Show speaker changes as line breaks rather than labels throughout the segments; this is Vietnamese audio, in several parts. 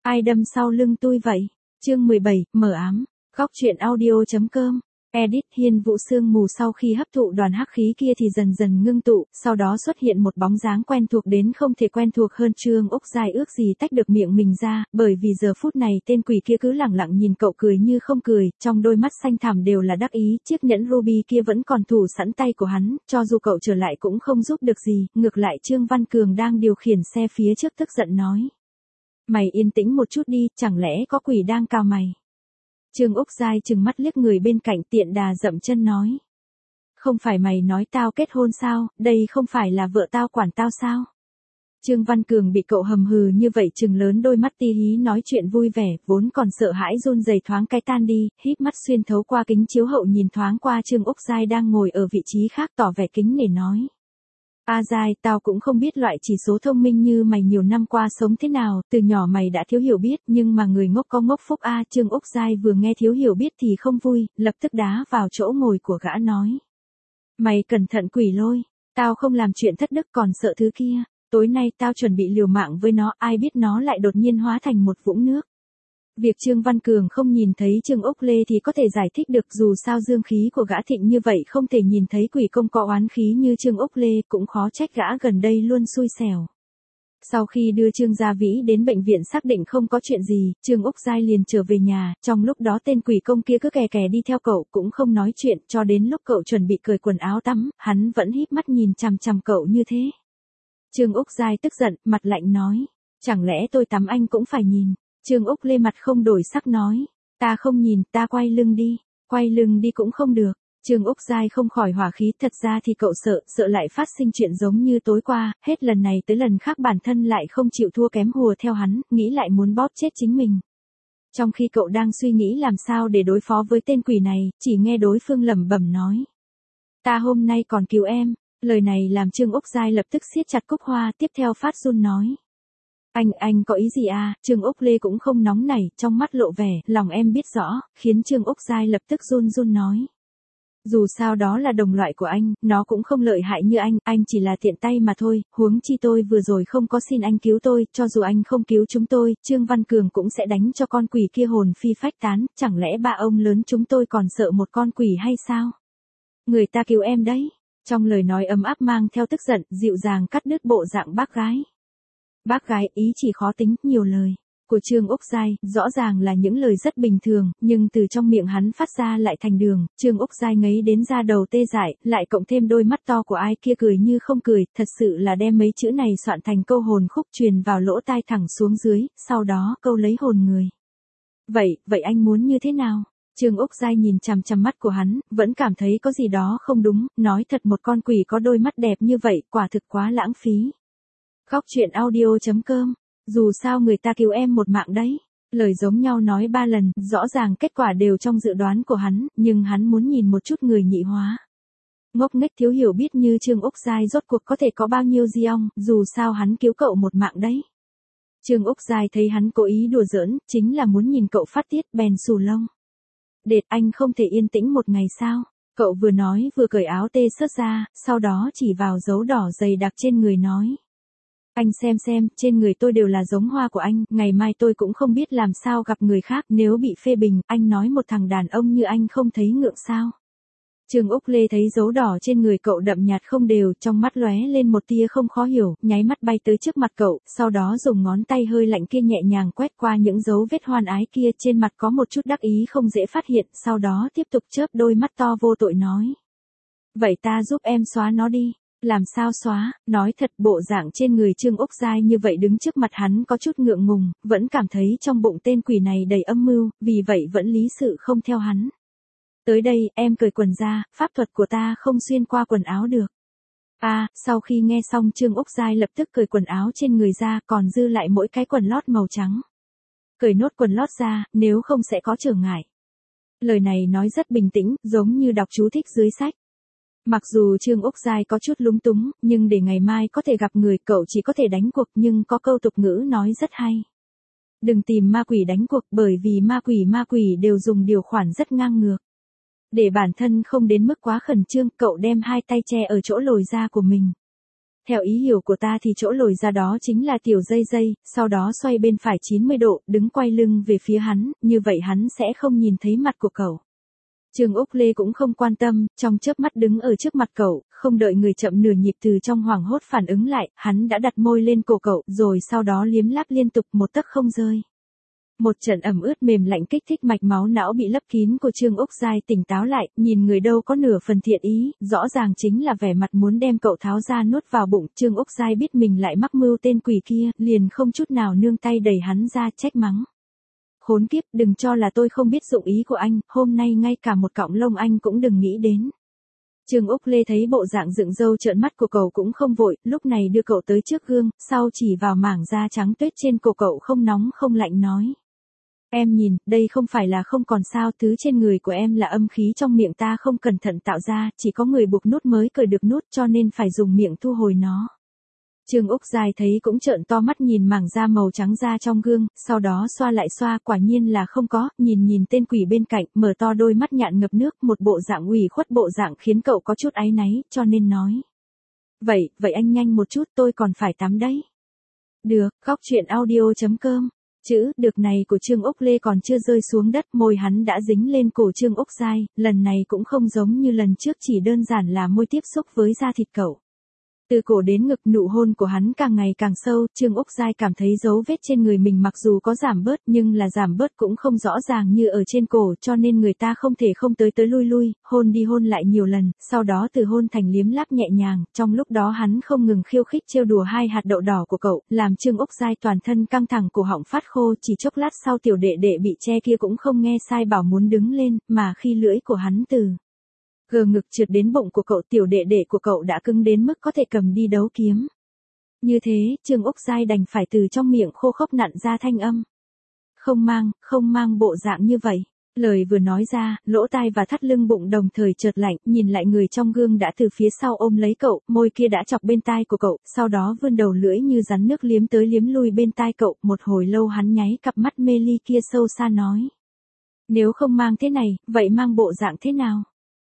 Ai đâm sau lưng tôi vậy? Chương 17, mờ ám. Góc truyện audio.com. Edit. Hiên Vũ sương mù sau khi hấp thụ đoàn hắc khí kia thì dần dần ngưng tụ, sau đó xuất hiện một bóng dáng quen thuộc đến không thể quen thuộc hơn. Trương Úc Giai ước gì tách được miệng mình ra, bởi vì giờ phút này tên quỷ kia cứ lẳng lặng nhìn cậu cười như không cười, trong đôi mắt xanh thẳm đều là đắc ý. Chiếc nhẫn ruby kia vẫn còn thủ sẵn tay của hắn, cho dù cậu trở lại cũng không giúp được gì. Ngược lại Trương Văn Cường đang điều khiển xe phía trước tức giận nói: Mày yên tĩnh một chút đi, chẳng lẽ có quỷ đang cào mày? Trương Úc Giai trừng mắt liếc người bên cạnh, tiện đà dậm chân nói: Không phải mày nói tao kết hôn sao, đây không phải là vợ tao quản tao sao? Trương Văn Cường bị cậu hầm hừ như vậy trừng lớn đôi mắt tí hí nói chuyện vui vẻ, vốn còn sợ hãi run rẩy thoáng cái tan đi, híp mắt xuyên thấu qua kính chiếu hậu nhìn thoáng qua Trương Úc Giai đang ngồi ở vị trí khác tỏ vẻ kính nể nói: A Giai, tao cũng không biết loại chỉ số thông minh như mày nhiều năm qua sống thế nào, từ nhỏ mày đã thiếu hiểu biết, nhưng mà người ngốc có ngốc phúc a. Trương Úc Giai vừa nghe thiếu hiểu biết thì không vui, lập tức đá vào chỗ ngồi của gã nói: Mày cẩn thận quỷ lôi, tao không làm chuyện thất đức còn sợ thứ kia, tối nay tao chuẩn bị liều mạng với nó, ai biết nó lại đột nhiên hóa thành một vũng nước. Việc Trương Văn Cường không nhìn thấy Trương Úc Lê thì có thể giải thích được, dù sao dương khí của gã thịnh như vậy không thể nhìn thấy quỷ công có oán khí như Trương Úc Lê, cũng khó trách gã gần đây luôn xui xẻo. Sau khi đưa Trương Gia Vĩ đến bệnh viện xác định không có chuyện gì, Trương Úc Giai liền trở về nhà, trong lúc đó tên quỷ công kia cứ kè kè đi theo cậu cũng không nói chuyện, cho đến lúc cậu chuẩn bị cởi quần áo tắm, hắn vẫn híp mắt nhìn chằm chằm cậu như thế. Trương Úc Giai tức giận, mặt lạnh nói: Chẳng lẽ tôi tắm anh cũng phải nhìn? Trương Úc Lê mặt không đổi sắc nói: Ta không nhìn, ta quay lưng đi. Quay lưng đi cũng không được. Trương Úc Giai không khỏi hỏa khí, thật ra thì cậu sợ lại phát sinh chuyện giống như tối qua, hết lần này tới lần khác bản thân lại không chịu thua kém hùa theo hắn, nghĩ lại muốn bóp chết chính mình. Trong khi cậu đang suy nghĩ làm sao để đối phó với tên quỷ này, chỉ nghe đối phương lẩm bẩm nói: Ta hôm nay còn cứu em. Lời này làm Trương Úc Giai lập tức siết chặt cúc hoa, tiếp theo phát run nói: Anh có ý gì à? Trương Úc Lê cũng không nóng nảy, trong mắt lộ vẻ, lòng em biết rõ, khiến Trương Úc Giai lập tức run run nói: Dù sao đó là đồng loại của anh, nó cũng không lợi hại như anh chỉ là tiện tay mà thôi, huống chi tôi vừa rồi không có xin anh cứu tôi, cho dù anh không cứu chúng tôi, Trương Văn Cường cũng sẽ đánh cho con quỷ kia hồn phi phách tán, chẳng lẽ ba ông lớn chúng tôi còn sợ một con quỷ hay sao? Người ta cứu em đấy. Trong lời nói ấm áp mang theo tức giận, dịu dàng cắt đứt bộ dạng bác gái. Bác gái ý chỉ khó tính, nhiều lời của Trương Úc Giai, rõ ràng là những lời rất bình thường, nhưng từ trong miệng hắn phát ra lại thành đường. Trương Úc Giai ngấy đến da đầu tê dại, lại cộng thêm đôi mắt to của ai kia cười như không cười, thật sự là đem mấy chữ này soạn thành câu hồn khúc truyền vào lỗ tai thẳng xuống dưới, sau đó câu lấy hồn người. Vậy anh muốn như thế nào? Trương Úc Giai nhìn chằm chằm mắt của hắn, vẫn cảm thấy có gì đó không đúng, nói thật một con quỷ có đôi mắt đẹp như vậy, quả thực quá lãng phí. Góc truyện audio.com. Dù sao người ta cứu em một mạng đấy. Lời giống nhau nói 3 lần, rõ ràng kết quả đều trong dự đoán của hắn, nhưng hắn muốn nhìn một chút người nhị hóa. Ngốc nghếch thiếu hiểu biết như Trương Úc Giai rốt cuộc có thể có bao nhiêu di ong, dù sao hắn cứu cậu một mạng đấy. Trương Úc Giai thấy hắn cố ý đùa giỡn, chính là muốn nhìn cậu phát tiết, bèn xù lông. Đệt, anh không thể yên tĩnh một ngày sao? Cậu vừa nói vừa cởi áo tê sớt ra, sau đó chỉ vào dấu đỏ dày đặc trên người nói: Anh xem, trên người tôi đều là giống hoa của anh, ngày mai tôi cũng không biết làm sao gặp người khác, nếu bị phê bình, anh nói một thằng đàn ông như anh không thấy ngượng sao? Trương Úc Lê thấy dấu đỏ trên người cậu đậm nhạt không đều, trong mắt lóe lên một tia không khó hiểu, nháy mắt bay tới trước mặt cậu, sau đó dùng ngón tay hơi lạnh kia nhẹ nhàng quét qua những dấu vết hoan ái kia, trên mặt có một chút đắc ý không dễ phát hiện, sau đó tiếp tục chớp đôi mắt to vô tội nói: Vậy ta giúp em xóa nó đi. Làm sao xóa? Nói thật, bộ dạng trên người Trương Úc Giai như vậy đứng trước mặt hắn có chút ngượng ngùng, vẫn cảm thấy trong bụng tên quỷ này đầy âm mưu, vì vậy vẫn lý sự không theo hắn. Tới đây, em cởi quần ra, pháp thuật của ta không xuyên qua quần áo được. Sau khi nghe xong Trương Úc Giai lập tức cởi quần áo trên người ra, còn dư lại mỗi cái quần lót màu trắng. Cởi nốt quần lót ra, nếu không sẽ có trở ngại. Lời này nói rất bình tĩnh, giống như đọc chú thích dưới sách. Mặc dù Trương Úc Giai có chút lúng túng, nhưng để ngày mai có thể gặp người, cậu chỉ có thể đánh cuộc, nhưng có câu tục ngữ nói rất hay. Đừng tìm ma quỷ đánh cuộc, bởi vì ma quỷ đều dùng điều khoản rất ngang ngược. Để bản thân không đến mức quá khẩn trương, cậu đem hai tay che ở chỗ lồi da của mình. Theo ý hiểu của ta thì chỗ lồi ra đó chính là tiểu dây dây, sau đó xoay bên phải 90 độ, đứng quay lưng về phía hắn, như vậy hắn sẽ không nhìn thấy mặt của cậu. Trương Úc Lê cũng không quan tâm, trong chớp mắt đứng ở trước mặt cậu, không đợi người chậm nửa nhịp từ trong hoảng hốt phản ứng lại, hắn đã đặt môi lên cổ cậu, rồi sau đó liếm láp liên tục một tấc không rơi. Một trận ẩm ướt mềm lạnh kích thích mạch máu não bị lấp kín của Trương Úc Giai tỉnh táo lại, nhìn người đâu có nửa phần thiện ý, rõ ràng chính là vẻ mặt muốn đem cậu tháo ra nuốt vào bụng. Trương Úc Giai biết mình lại mắc mưu tên quỷ kia, liền không chút nào nương tay đẩy hắn ra trách mắng. Khốn kiếp, đừng cho là tôi không biết dụng ý của anh, hôm nay ngay cả một cọng lông anh cũng đừng nghĩ đến. Trương Úc Lê thấy bộ dạng dựng râu trợn mắt của cậu cũng không vội, lúc này đưa cậu tới trước gương, sau chỉ vào mảng da trắng tuyết trên cổ cậu không nóng không lạnh nói. Em nhìn, đây không phải là không còn sao, thứ trên người của em là âm khí trong miệng ta không cẩn thận tạo ra, chỉ có người buộc nút mới cởi được nút cho nên phải dùng miệng thu hồi nó. Trương Úc Giai thấy cũng trợn to mắt nhìn mảng da màu trắng da trong gương, sau đó xoa lại xoa, quả nhiên là không có, nhìn tên quỷ bên cạnh, mở to đôi mắt nhạn ngập nước, một bộ dạng ủy khuất, bộ dạng khiến cậu có chút áy náy, cho nên nói. Vậy anh nhanh một chút, tôi còn phải tắm đấy. Được, góc truyện audio.com. Chữ được này của Trương Úc Lê còn chưa rơi xuống đất, môi hắn đã dính lên cổ Trương Úc Giai, lần này cũng không giống như lần trước, chỉ đơn giản là môi tiếp xúc với da thịt cậu. Từ cổ đến ngực, nụ hôn của hắn càng ngày càng sâu, Trương Úc Giai cảm thấy dấu vết trên người mình mặc dù có giảm bớt nhưng là giảm bớt cũng không rõ ràng như ở trên cổ, cho nên người ta không thể không tới lui, hôn đi hôn lại nhiều lần, sau đó từ hôn thành liếm láp nhẹ nhàng, trong lúc đó hắn không ngừng khiêu khích trêu đùa hai hạt đậu đỏ của cậu, làm Trương Úc Giai toàn thân căng thẳng, cổ họng phát khô, chỉ chốc lát sau tiểu đệ đệ bị che kia cũng không nghe sai bảo muốn đứng lên, mà khi lưỡi của hắn từ gờ ngực trượt đến bụng của cậu, tiểu đệ đệ của cậu đã cứng đến mức có thể cầm đi đấu kiếm. Như thế, Trương Úc Giai đành phải từ trong miệng khô khốc nặn ra thanh âm. Không mang bộ dạng như vậy. Lời vừa nói ra, lỗ tai và thắt lưng bụng đồng thời chợt lạnh, nhìn lại người trong gương đã từ phía sau ôm lấy cậu, môi kia đã chọc bên tai của cậu, sau đó vươn đầu lưỡi như rắn nước liếm tới liếm lui bên tai cậu, một hồi lâu hắn nháy cặp mắt mê ly kia sâu xa nói. Nếu không mang thế này, vậy mang bộ dạng thế nào?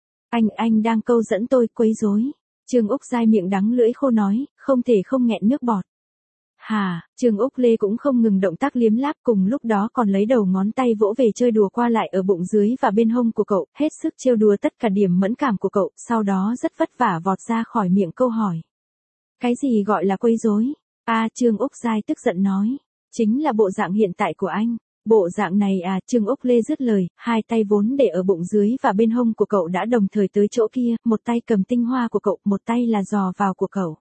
Anh đang câu dẫn tôi, quấy rối. Trương Úc Giai miệng đắng lưỡi khô nói, không thể không nghẹn nước bọt. Hà, Trương Úc Lê cũng không ngừng động tác liếm láp, cùng lúc đó còn lấy đầu ngón tay vỗ về chơi đùa qua lại ở bụng dưới và bên hông của cậu, hết sức trêu đùa tất cả điểm mẫn cảm của cậu, sau đó rất vất vả vọt ra khỏi miệng câu hỏi. Cái gì gọi là quấy rối? Trương Úc Giai tức giận nói. Chính là bộ dạng hiện tại của anh. Bộ dạng này Trương Úc Lê dứt lời, hai tay vốn để ở bụng dưới và bên hông của cậu đã đồng thời tới chỗ kia, một tay cầm tinh hoa của cậu, một tay là dò vào của cậu.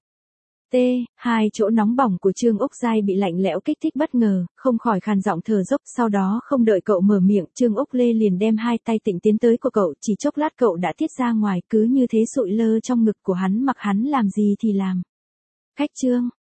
Hai chỗ nóng bỏng của Trương Úc Giai bị lạnh lẽo kích thích bất ngờ, không khỏi khàn giọng thở dốc, sau đó không đợi cậu mở miệng, Trương Úc Lê liền đem hai tay tịnh tiến tới của cậu, chỉ chốc lát cậu đã tiết ra ngoài, cứ như thế sụi lơ trong ngực của hắn, mặc hắn làm gì thì làm. Cách chương